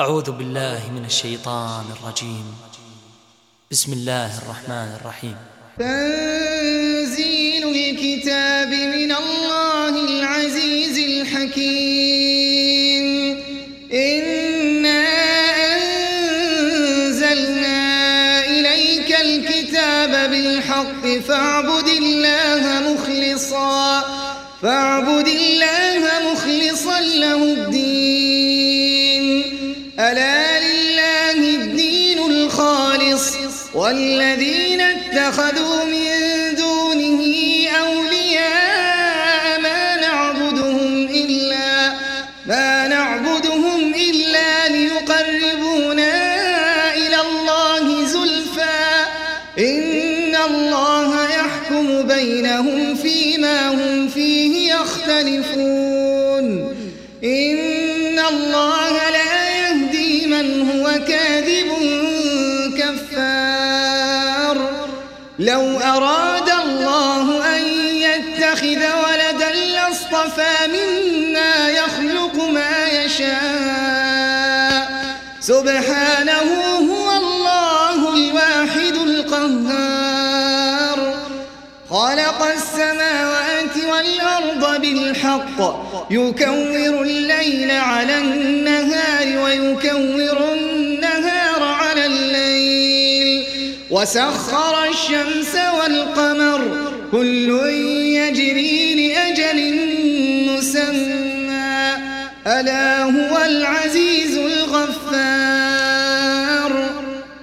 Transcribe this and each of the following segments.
أعوذ بالله من الشيطان الرجيم. بسم الله الرحمن الرحيم. تنزيل الكتاب من الله العزيز الحكيم. إنا أنزلنا إليك الكتاب بالحق فاعبد الله مخلصا له الدين. ألا لله الدين الخالص والذين اتخذوا من دونه أولياء ما نعبدهم إلا ليقربونا إلى الله زلفى إن الله يحكم بينهم فيما هم فيه يختلفون. إن الله لا يهدي من هو كاذب كفار. لو أراد الله أن يتخذ ولدا لاصطفى مما يخلق ما يشاء سبحانه هو الله الواحد القهار. خلق السماوات والأرض بالحق يكور الليل على النهار ويكور النهار على الليل وسخر الشمس والقمر كل يجري لأجل مسمى ألا هو العزيز الغفار.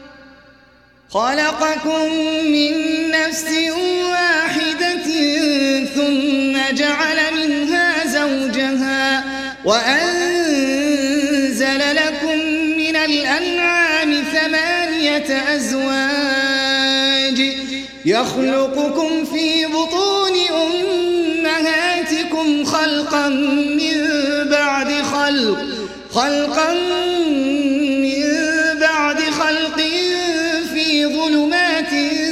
خلقكم من نفس واحدة ثم جعل منها زوجها وأنزل لكم من الأنعام 8 أزواج يخلقكم في بطون أمهاتكم خلقا من بعد خلق في ظلمات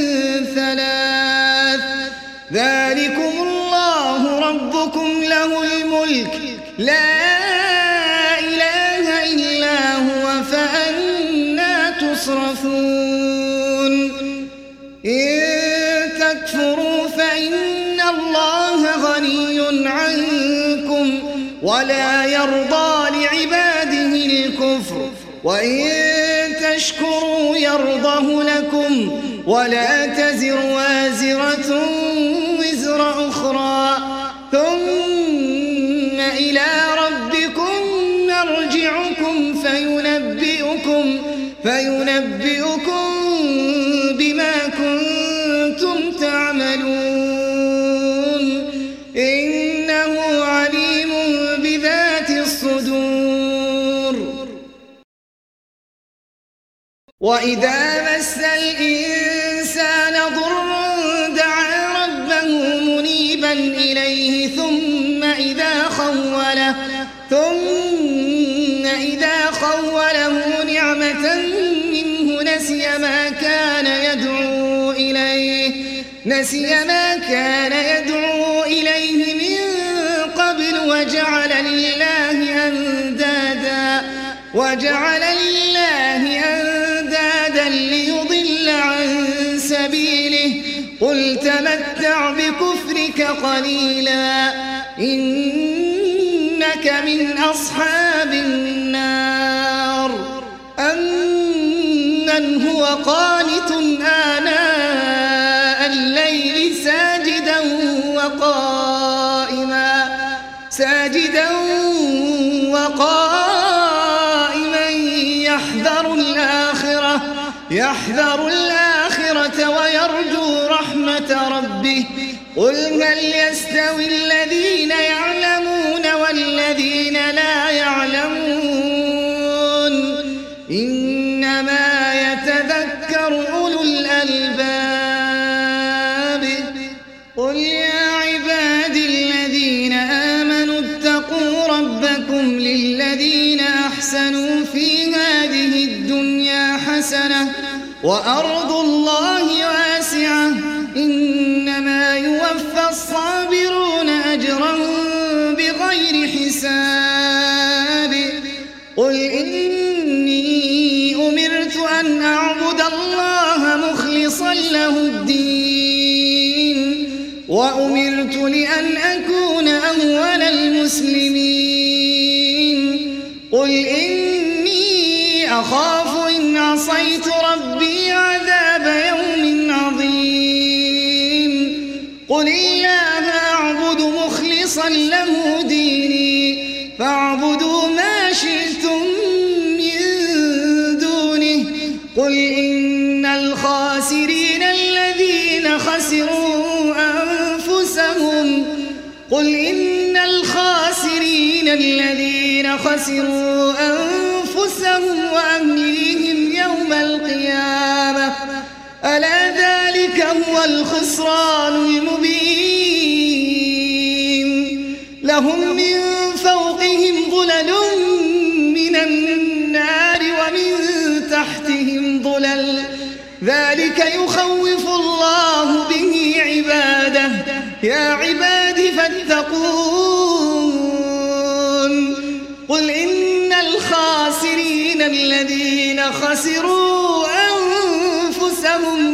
3. ذلكم الله ربكم له الملك لا إله إلا هو فأنى تصرفون. إن تكفروا فإن الله غني عنكم ولا يرضى لعباده الكفر وإن تشكروا يرضه لكم ولا تزر وازرة وزر أخرى ثم إلى ربكم مرجعكم فينبئكم بما كنتم تعملون. إنه عليم بذات الصدور. وإذا مس الإنسان ضر دعا ربه منيبا إليه ثم إذا خوله نعمة منه نسي ما كان يدعو إليه من قبل وجعل لله أندادا ليضل عن سبيله. قل تمتع بكفرك قليلا إنك من أصحاب النار. أمن هو قانت آناء الليل ساجدا وقائما يحذر الآخرة ويرجو رحمة ربه. قل هل يستوي الذين يعلمون والذين لا يعلمون إنما يتذكر أولو الألباب. قل يا عبادي الذين آمنوا اتقوا ربكم للذين أحسنوا في هذه الدنيا حسنة وأرض الله واسعة إنما يوفى الصابرون أجرهم بغير حساب. قل إن أن أعبد الله مخلصا له الدين وأمرت لأن أكون أول المسلمين قل إني أخاف إن عصيت ربي عذاب يوم عظيم قل الله أعبد مخلصا له ديني فاعبدوا ما شئتم من دونه قل إن الخاسرين الذين خسروا أنفسهم وأهليهم يوم القيامة ألا ذلك هو الخسران المبين لهم من فوقهم ظلل من النار ومن تحتهم ظلل ذلك يخوف الله به عباده يا عباد فاتقون قل إن الخاسرين الذين خسروا أنفسهم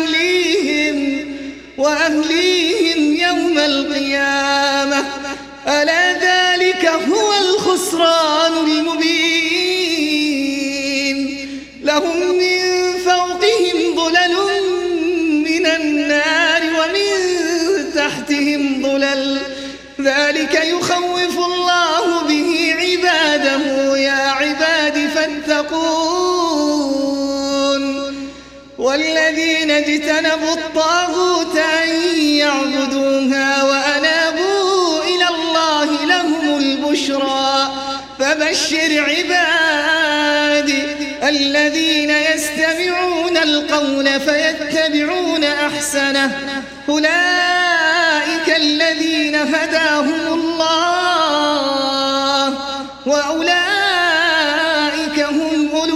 وأهليهم يوم القيامة ألا ذلك هو الخسران المبين لهم من فوقهم ظلل من النار ومن تحتهم ظلل ذلك يخوف الله به عباده يا عباد فاتقون والذين اجتنبوا الطاغوت أن يعبدوها وأنابوا إلى الله لهم البشرى فبشر عبادي الذين يستمعون القول فيتبعون أحسنه أولئك الذين هداهم الله وأولئك هم أولو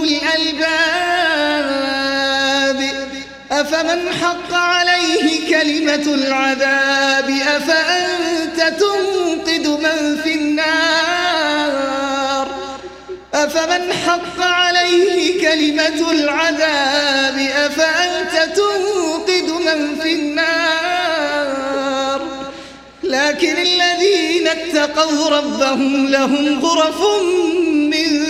الألباب أفمن حق عليه كلمة العذاب أفأنت تنقذ من في النار أفمن حق عليه كلمة العذاب أفأنت تنقذ من في النار لكن الذين اتقوا ربهم لهم غرف من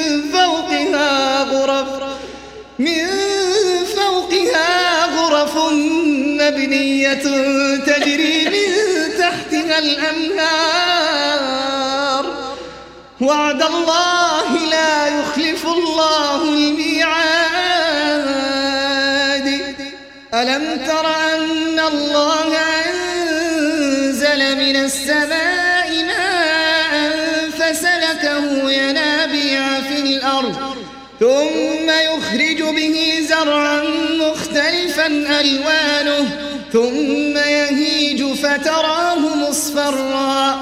فوقها غرف مبنية تجري من تحتها الأنهار وعد الله لا يخلف الله الميعاد ألم تر أن الله أنزل من السماء ماء فسلكه ينابيع في الأرض ثم يخرج به زرعا مختلفا ألوانه ثم يهيج فتراه مصفرا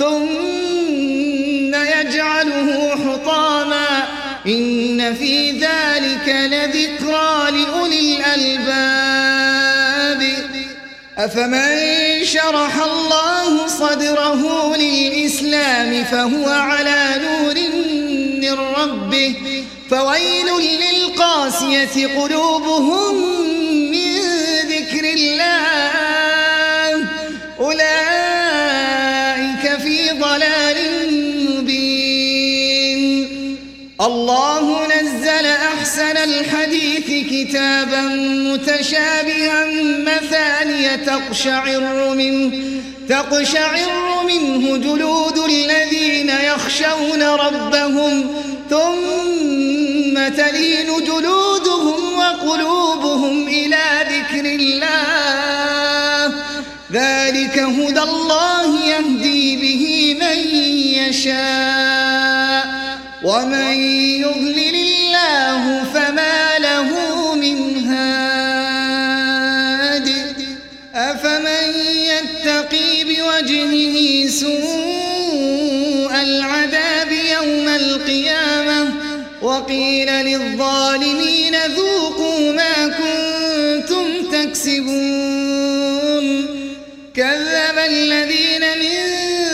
ثم يجعله حطاما إن في ذلك لذكرى لأولي الألباب أفمن شرح الله صدره للإسلام فهو على نور من ربه فويل للقاسية قلوبهم من ذكر الله أولئك في ضلال مبين الله نزل أحسن الحديث كتابا متشابها مثانية تقشعر منه جلود الذين يخشون ربهم ثم تلين جلودهم وقلوبهم إلى ذكر الله ذلك هدى الله يهدي به من يشاء ومن يضلل الله فما له من هاد أفمن يتقي بوجهه سوء العذاب يوم القيامة وقيل للظالمين ذوقوا ما كنتم تكسبون كذب الذين من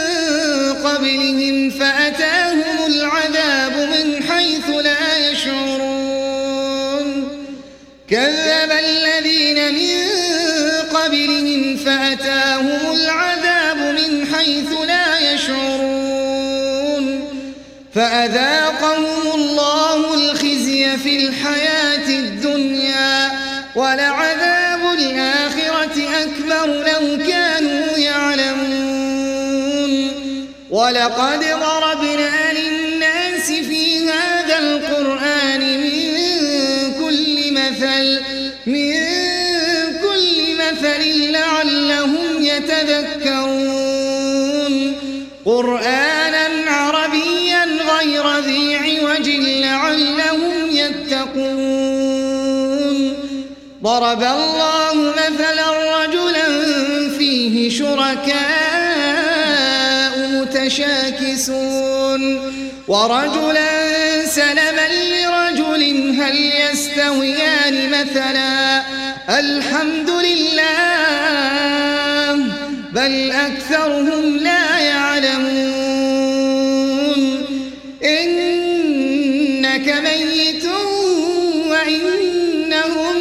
قبلهم فأتاهم العذاب من حيث لا يشعرون كذب الذين من قبلهم فأتاهم العذاب من حيث لا يشعرون فأذاقهم الله الخزي في الحياة الدنيا ولعذاب الآخرة أكبر لو كانوا يعلمون ولقد ضربنا للناس في هذا القرآن من كل مثل لعلهم يتذكرون قرآنا عربيا غير ذي عوج لعلهم يتقون ضرب الله مثلا رجلا فيه شركاء متشاكسون ورجلا سلما لرجل هل يستويان مثلا الحمد لله بل أكثرهم لا يعلمون إنك ميت وإنهم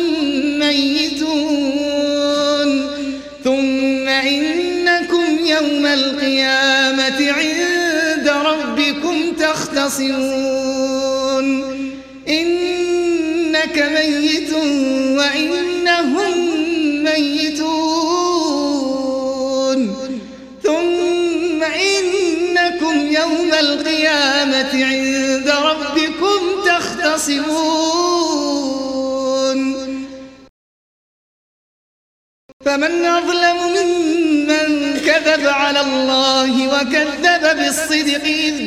ميتون ثم إنكم يوم القيامة عند ربكم تختصمون إنك ميت وإنهم ميتون ثم إنكم يوم القيامة عند ربكم تختصمون فمن أظلم ممن كذب على الله وكذب بالصدق إذ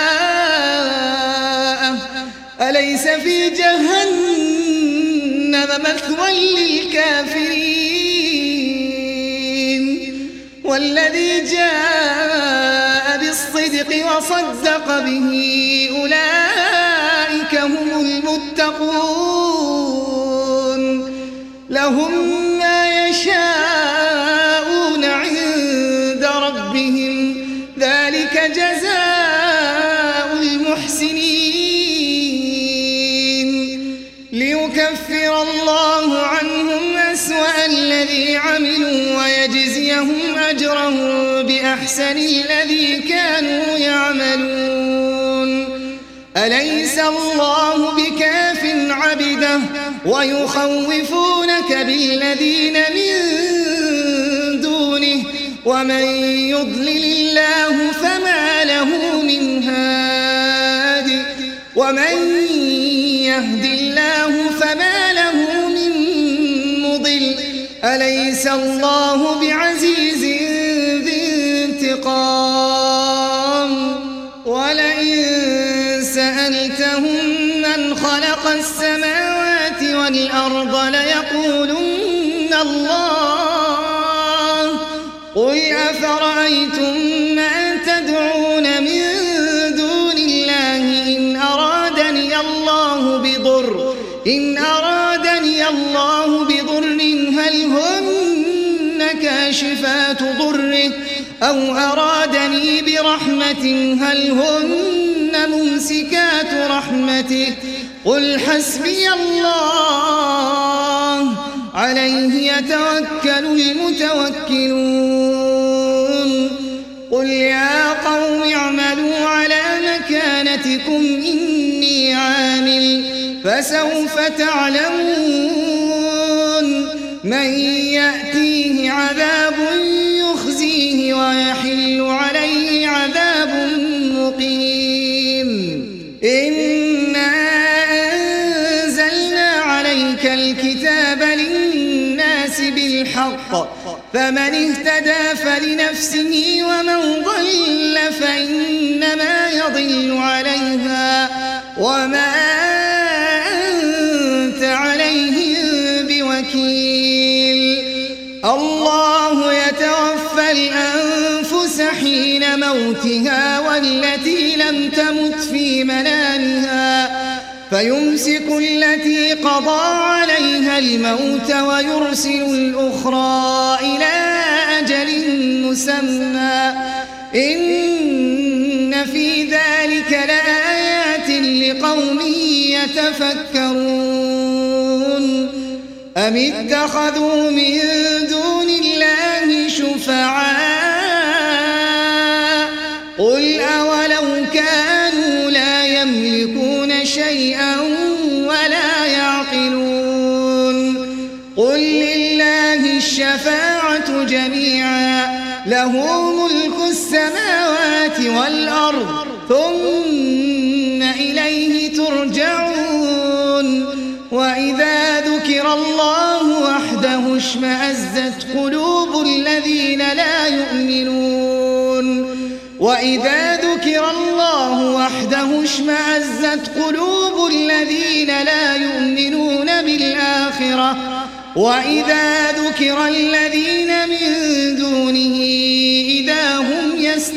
جاءه أليس في جهنم مثوى للكافرين والذي جاء بالصدق وصدق به أولئك هم المتقون لهم ما يشاءون عند ربهم ذلك جزاء المحسنين ليكفر الله عنهم أسوأ الذي عملوا ويجزيهم أجرهم بأحسن الذي كانوا يعملون أليس الله بكاف عبده ويخوفونك بالذين من دونه ومن يضلل الله فما له من هاد ومن يهد الله فما له من مضل أليس الله بعزيز ذي انتقام ولئن سألتهم من خلق السماوات والأرض ليقولن الله قل أفرأيتم ما تدعون من دون الله إن أرادني الله بضر هل هن كاشفات ضره أو أرادني برحمة هل هن ممسكات رحمته قل حسبي الله عليه يتوكل المتوكلون قل يا قوم اعملوا على مكانتكم إني عامل فسوف تعلمون من يأتيه عذاب يخزيه ويحل عليه عذاب مقيم إنا أنزلنا عليك الكتاب للناس بالحق فمن اهتدى فلنفسه ومن ضل فإنما يضل عليها وما أنت عليهم بوكيل الله يتوفى الأنفس حين موتها والتي لم تمت في منامها فيمسك التي قضى عليها الموت ويرسل الأخرى إلى أجل مسمى إن في ذلك لآيات لقوم يتفكرون أم اتخذوا من دون الله شفعاء قل أولو كانوا لا يملكون شيئا ولا يعقلون قل لله الشفاعة جميعا له ملك السماوات والأرض ثم إليه ترجعون وإذا ذكر الله وحده اشمأزت قلوب الذين لا يؤمنون وإذا ذكر الله وحده اشمأزت قلوب الذين لا يؤمنون بالآخرة وإذا ذكر الذين من دونه إذا هم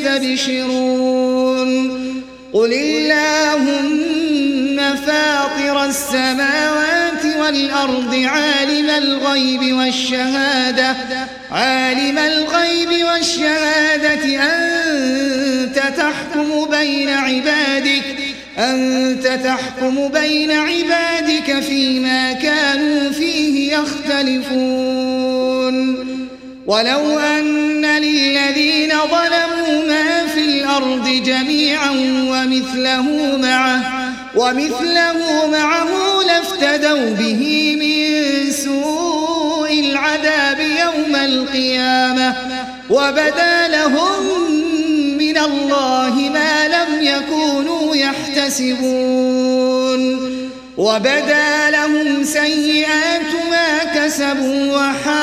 يستبشرون قل اللهم فاطر السماوات والأرض عالم الغيب والشهادة أنت تحكم بين عبادك فيما كانوا فيه يختلفون ولو أن للذين ظلموا ما في الأرض جميعا ومثله معه لافتدوا به من سوء العذاب يوم القيامة وبدا لهم من الله ما لم يكونوا يحتسبون وبدا لهم سيئات ما كسبوا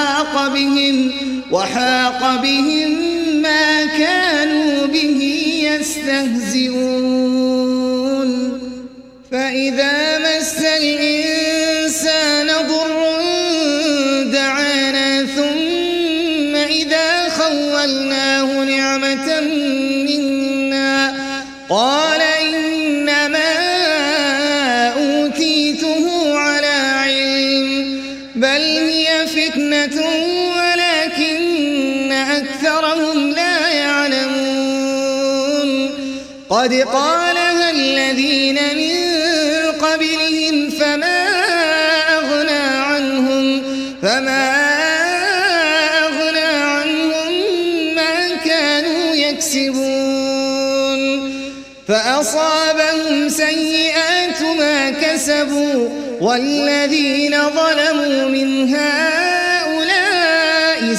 وحاق بهم ما كانوا به يستهزئون فإذا مس الإنسان ضر دعانا ثم إذا خولناه نعمة منا قال إنما أوتيته على علم بل هي فتنة ولكن أكثرهم لا يعلمون قد قالها الذين من قبلهم فما أغنى عنهم ما كانوا يكسبون فأصابهم سيئات ما كسبوا والذين ظلموا من هؤلاء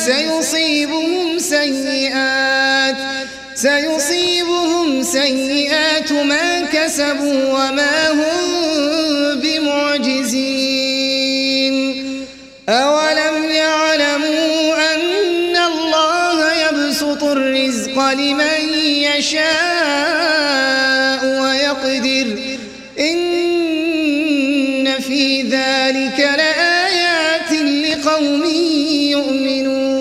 سيصيبهم سيئات ما كسبوا وما هم بمعجزين أولم يعلموا أن الله يبسط الرزق لمن يشاء ويقدر إن في ذلك لآيات لقوم يؤمنون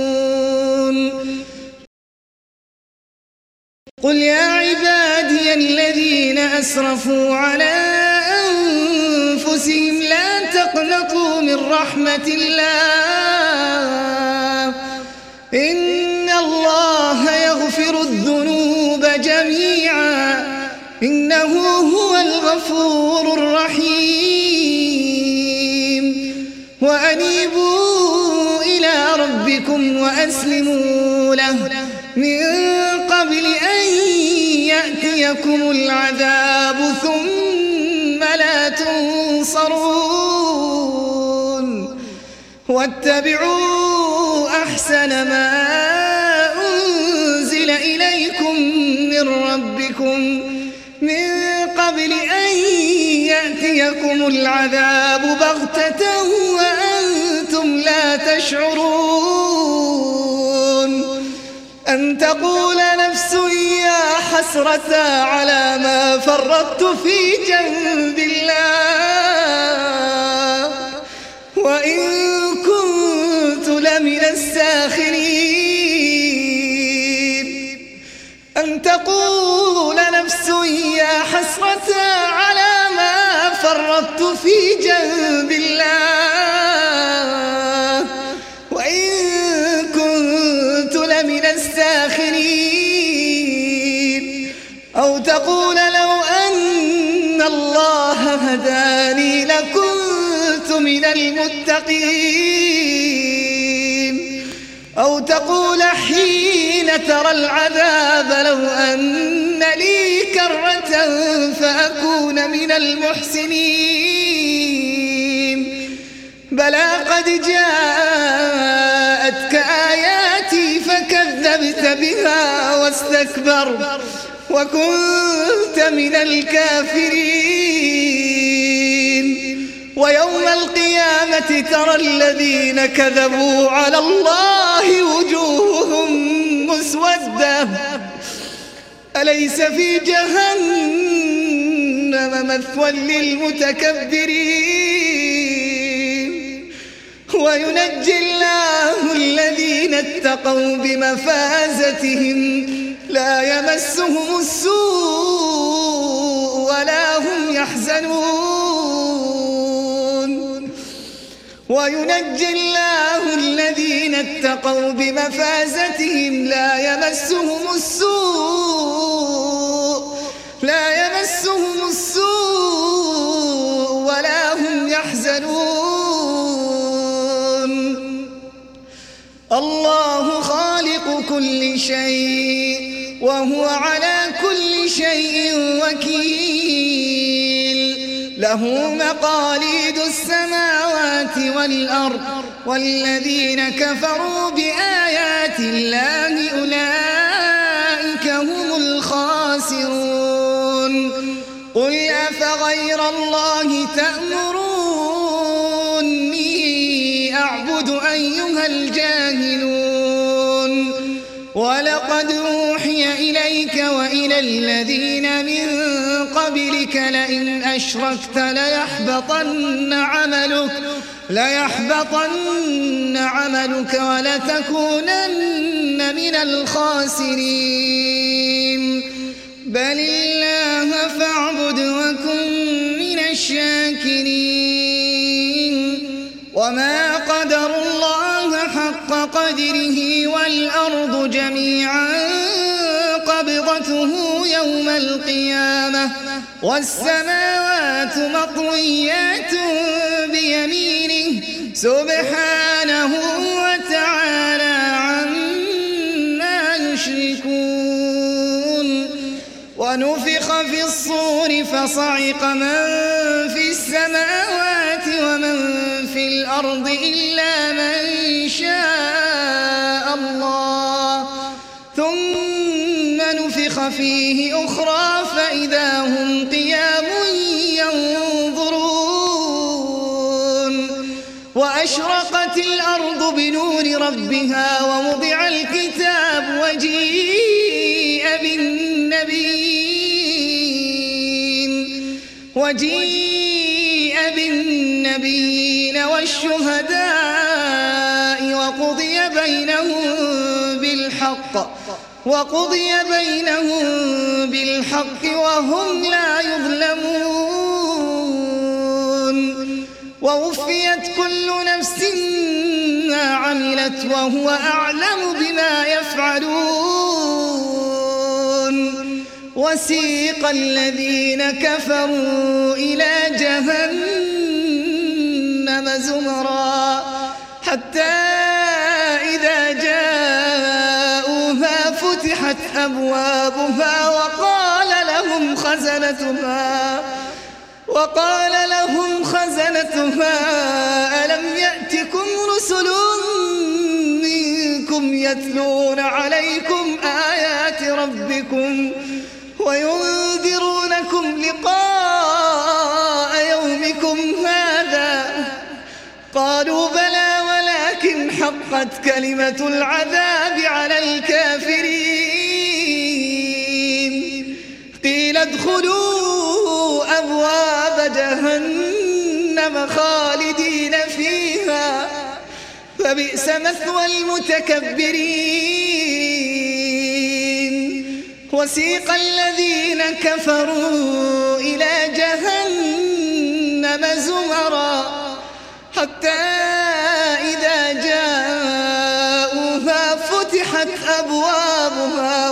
قل يا عبادي الذين أسرفوا على أنفسهم لا تقنطوا من رحمة الله إن الله يغفر الذنوب جميعا إنه هو الغفور الرحيم وأنيبوا إلى ربكم وأسلموا له من قبل أن يأتيكم العذاب ثم لا تنصرون واتبعوا أحسن ما أنزل إليكم من ربكم من قبل أن يأتيكم العذاب بغتة وأنتم لا تشعرون أن تقول نفس يا حسرة على ما فرطت في جنب الله وإن كنت لمن الساخرين أن تقول نفس يا حسرة على ما فرطت في جنب الله وإن كنت لمن الساخرين أو تقول لو أن الله هداني لكنت من المتقين أو تقول حين ترى العذاب لو أن لي كرة فأكون من المحسنين بلى قد جاءتك آياتي فكذبت بها واستكبرت وكنت من الكافرين ويوم القيامة ترى الذين كذبوا على الله وجوههم مسودة أليس في جهنم مثوى للمتكبرين وينجي الله الذين اتقوا بمفازتهم لا يمسهم السوء ولا هم يحزنون وينجي الله الذين اتقوا بمفازتهم لا يمسهم السوء ولا هم يحزنون الله خالق كل شيء وهو على كل شيء وكيل له مقاليد السماوات والأرض والذين كفروا بآيات الله أولئك هم الخاسرون قل أفغير الله تأمروني أعبد أيها الجاهلون ولقد أوحي إليك وإلى الذين من قبلك لئن أشركت ليحبطن عملك ولتكونن من الخاسرين بل الله فاعبد وكن من الشاكرين وما قدر الله حق قدره والأرض جميعا قبضته يوم القيامة والسماوات مطويات بيمينه سبحانه وتعالى عما يشركون ونفخ في الصور فصعق من في السماوات ومن في الأرض إلا من شاء الله ثم نفخ فيه أخرى فإذا هم قيام ينظرون وأشرقت الأرض بنور ربها ووضع الكتاب وجيء بالنبيين والشهداء وقضي بينهم بالحق وهم لا يظلمون ووفيت كل نفس ما عملت وهو أعلم بما يفعلون وسيق الذين كفروا إلى جهنم زمرا حتى إذا جاءوها فتحت أبوابها وقال لهم خزنتها ألم يأتكم رسل منكم يتلون عليكم آيات ربكم وينذرونكم لقاء يومكم هذا قالوا بلى ولكن حقت كلمة العذاب على الكافرين قيل ادخلوا أبواب جهنم خالدين فيها فبئس مثوى المتكبرين وسيق الذين كفروا إلى جهنم زمرا حتى إذا جاءوها فتحت أبوابها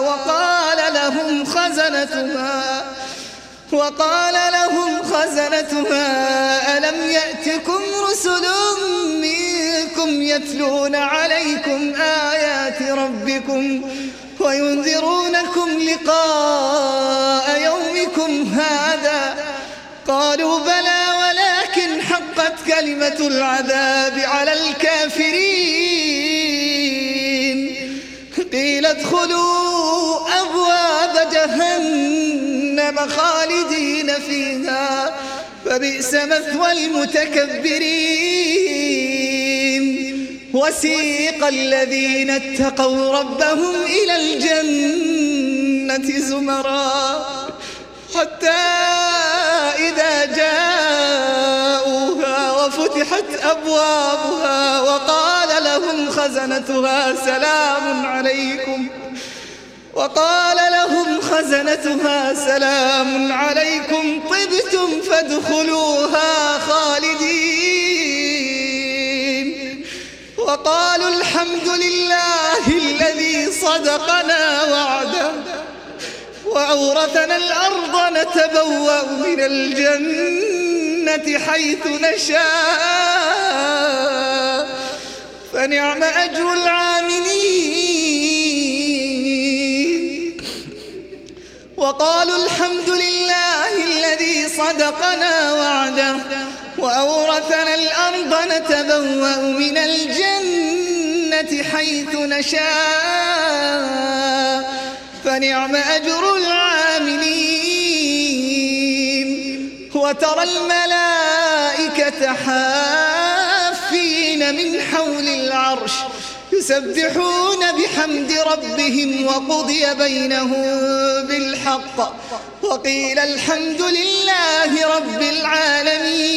وقال لهم خزنتها ألم يأتكم رسل يتلون عليكم آيات ربكم وينذرونكم لقاء يومكم هذا؟ قالوا بلى ولكن حقت كلمة العذاب على الكافرين. قيل ادخلوا أبواب جهنم خالدين فيها فبئس مثوى المتكبرين. وسيق الذين اتقوا ربهم إلى الجنة زمرا حتى إذا جاءوها وفتحت أبوابها وقال لهم خزنتها سلام عليكم طبتم فادخلوها خالدين. وقالوا الحمد لله الذي صدقنا وعده وأورثنا الأرض نتبوأ من الجنة حيث نشاء فنعم أجر العاملين. وقالوا الحمد لله الذي صدقنا وعده وأورثنا الأرض نتبوأ من الجنة حيث نشاء فنعم أجر العاملين. وترى الملائكة حافين من حول العرش يسبحون بحمد ربهم وقضي بينهم بالحق وقيل الحمد لله رب العالمين.